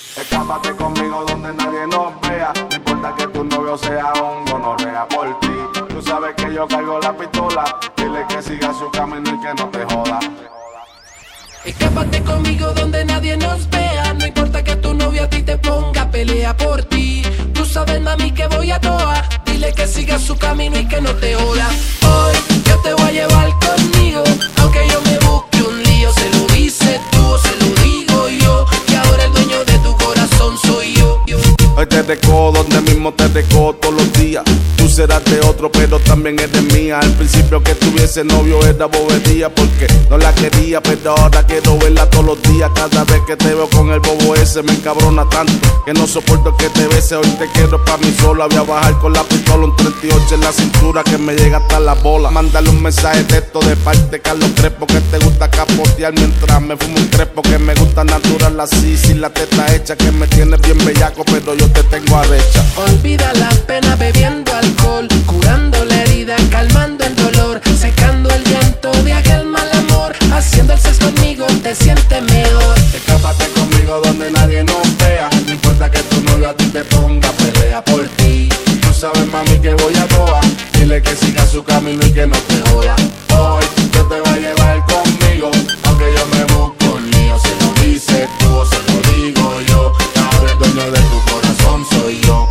Escápate conmigo donde nadie nos vea. No importa que tu novio sea un gonorrea por ti. Tú sabes que yo cargo la pistola. Dile que siga su camino y que no te joda. Escápate conmigo donde nadie nos vea. No importa que tu novio a ti te ponga, pelea por ti. Tú sabes, mami, que voy a toa. Dile que siga su camino y que no te joda. Hoy yo te voy a llevar conmigo, aunque yo me busque un lío. Se lo dices tú o se lo digo yo, que ahora el dueño de tu corazón soy yo. Hoy te deco donde mismo te deco todos los días. Tú serás de otro, pero también eres mía. Al principio que tuviese novio era bobería, porque no la quería, pero ahora quiero verla todos los días. Cada vez que te veo con el bobo ese me encabrona tanto que no soporto que te bese. Hoy te quiero pa' mí sola. Voy a bajar con la pistola, un 38 en la cintura que me llega hasta la bola. Mándale un mensaje de texto de parte de Carlos Crespo, que te gusta capotear mientras me fumo un crepo. Que me gusta natural así, sin la teta hecha, que me tienes bien bellaco, pero yo te tengo arrecha. Olvida la pena bebiendo alcohol, curando la herida, calmando el dolor, secando el llanto de aquel mal amor. Haciendo el sexo conmigo te sientes mejor. Escápate conmigo donde nadie nos vea. No importa que tu novio a ti te ponga, pelea por ti. Tú sabes, mami, que voy a toa. Dile que siga su camino y que no te joda. Hoy yo te voy a llevar conmigo, aunque yo me busco un lío. Se lo dices tú o se lo digo yo, que ahora el dueño de tu corazón soy yo.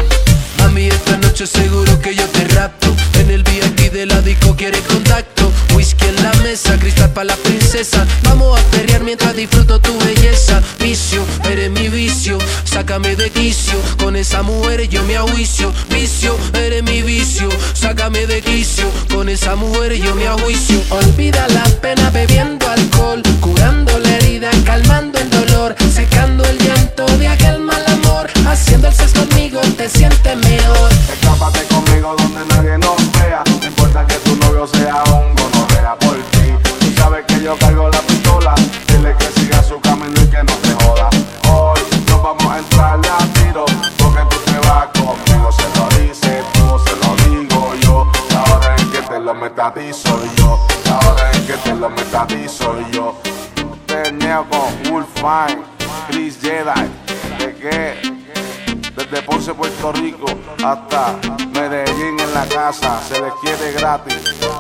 Mami, esta noche seguro que yo te rapto. En el VIP de la disco quiere contacto. Whisky en la mesa, cristal pa' la princesa. Vamos a perrear mientras disfruto tu belleza. Vicio, eres mi vicio, sácame de quicio. Con esa mujer yo me ajuicio. Vicio, eres mi vicio, sácame de quicio. Con esa mujer yo me ajuicio. Olvida la pena bebiendo alcohol, curando la herida, calmando el dolor, secando el llanto de aquel mal amor. Haciendo el sexo conmigo te sientes mejor. Escápate conmigo donde nadie nos vea. No importa que tu novio sea un gonorrea por ti. Tú sabes que yo cargo la pistola. Dile que siga su camino y que no te joda. Hoy nos vamos a entrarle a tiro, porque tú te vas conmigo. Se lo dices tú o se lo digo yo. La hora en que te lo meta a ti soy yo. La hora en que te lo meta a ti soy yo. Teneo con Wolfine, Chris Jedi. ¿De qué? Desde Ponce, Puerto Rico, hasta Medellín en la casa, se les quiere gratis.